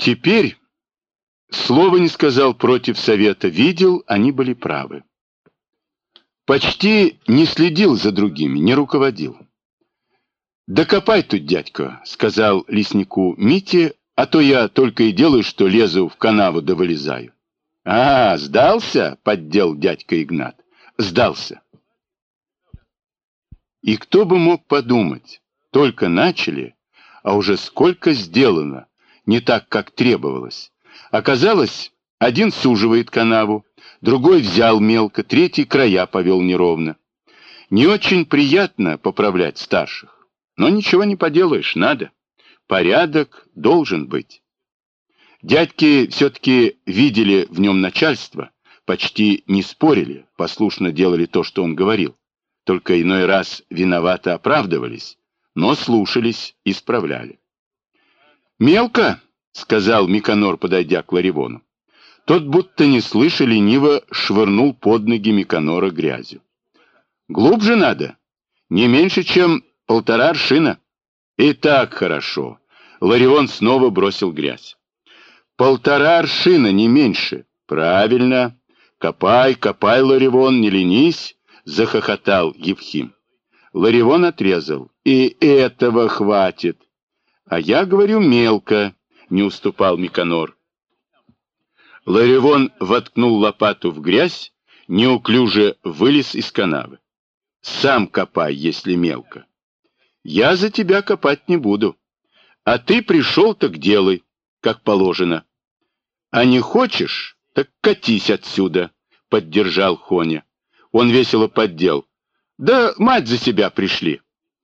Теперь слова не сказал против совета, видел, они были правы. Почти не следил за другими, не руководил. «Да копай тут, дядька», — сказал леснику Мите, «а то я только и делаю, что лезу в канаву да вылезаю». «А, сдался?» — поддел дядька Игнат. «Сдался». И кто бы мог подумать, только начали, а уже сколько сделано, не так, как требовалось. Оказалось, один суживает канаву, другой взял мелко, третий края повел неровно. Не очень приятно поправлять старших, но ничего не поделаешь, надо. Порядок должен быть. Дядьки все-таки видели в нем начальство, почти не спорили, послушно делали то, что он говорил. Только иной раз виновато оправдывались, но слушались, исправляли. «Мелко», — сказал Миконор, подойдя к Ларивону. Тот, будто не слыша, лениво швырнул под ноги Миконора грязью. «Глубже надо, не меньше, чем 1,5 аршина». «И так хорошо». Ларивон снова бросил грязь. 1,5 аршина, не меньше. Правильно. Копай, копай, Ларивон, не ленись, захохотал Евхим. Ларивон отрезал. И этого хватит. А я говорю мелко, не уступал Миконор. Ларивон воткнул лопату в грязь, неуклюже вылез из канавы. Сам копай, если мелко. Я за тебя копать не буду. А ты пришел, так делай, как положено. А не хочешь, так катись отсюда, поддержал Хоня. Он весело поддел. Да мать за себя пришли.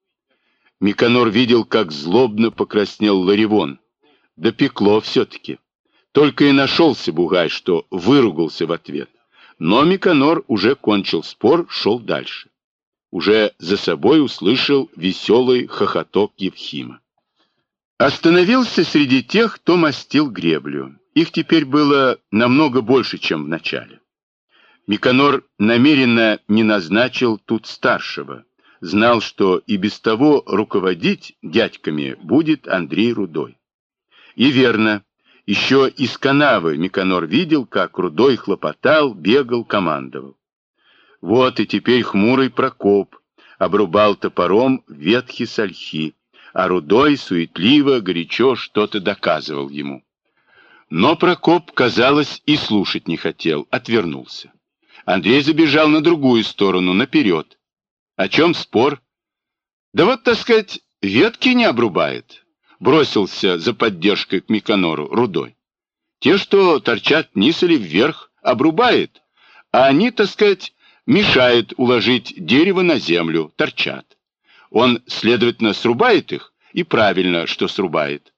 Миконор видел, как злобно покраснел Ларивон. Допекло все-таки. Только и нашелся бугай, что выругался в ответ. Но Миконор уже кончил спор, шел дальше. Уже за собой услышал веселый хохоток Евхима. Остановился среди тех, кто мастил греблю. Их теперь было намного больше, чем в начале. Миконор намеренно не назначил тут старшего. Знал, что и без того руководить дядьками будет Андрей Рудой. И верно, еще из канавы Миконор видел, как Рудой хлопотал, бегал, командовал. Вот и теперь хмурый Прокоп обрубал топором ветхи с ольхи, а Рудой суетливо, горячо что-то доказывал ему. Но Прокоп, казалось, и слушать не хотел, отвернулся. Андрей забежал на другую сторону, наперед. О чем спор? Да вот, так сказать, ветки не обрубает. Бросился за поддержкой к Миконору Рудой. Те, что торчат вниз или вверх, обрубает, а они, так сказать, мешают уложить дерево на землю, торчат. Он, следовательно, срубает их, и правильно, что срубает.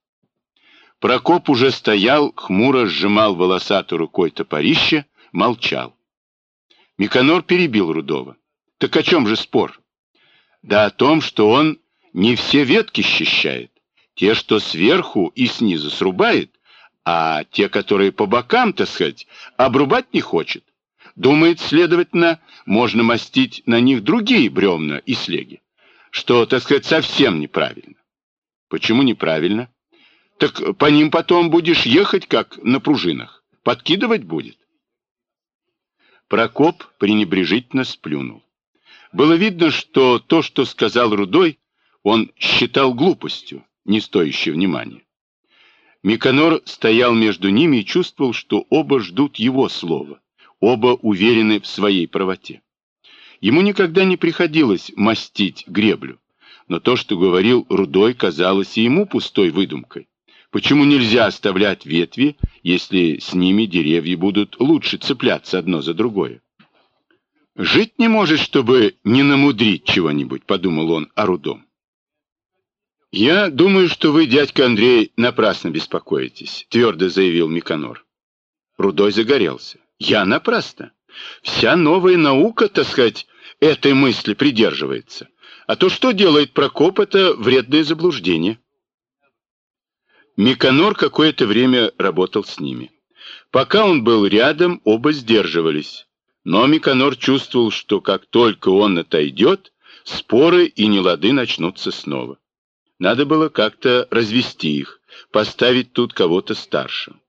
Прокоп уже стоял, хмуро сжимал волосатой рукой топорище, молчал. Миконор перебил Рудова. Так о чем же спор? Да о том, что он не все ветки счищает. Те, что сверху и снизу срубает, а те, которые по бокам, так сказать, обрубать не хочет. Думает, следовательно, можно мастить на них другие бревна и слеги, что, так сказать, совсем неправильно. Почему неправильно? Так по ним потом будешь ехать, как на пружинах. Подкидывать будет. Прокоп пренебрежительно сплюнул. Было видно, что то, что сказал Рудой, он считал глупостью, не стоящей внимания. Миконор стоял между ними и чувствовал, что оба ждут его слова, оба уверены в своей правоте. Ему никогда не приходилось мастить греблю, но то, что говорил Рудой, казалось и ему пустой выдумкой. Почему нельзя оставлять ветви, если с ними деревья будут лучше цепляться одно за другое? «Жить не может, чтобы не намудрить чего-нибудь», — подумал он о Рудом. «Я думаю, что вы, дядька Андрей, напрасно беспокоитесь», — твердо заявил Миконор. Рудой загорелся. «Я напрасно. Вся новая наука, так сказать, этой мысли придерживается. А то, что делает Прокоп, это вредное заблуждение». Миконор какое-то время работал с ними. Пока он был рядом, оба сдерживались. Но Миконор чувствовал, что как только он отойдет, споры и нелады начнутся снова. Надо было как-то развести их, поставить тут кого-то старше.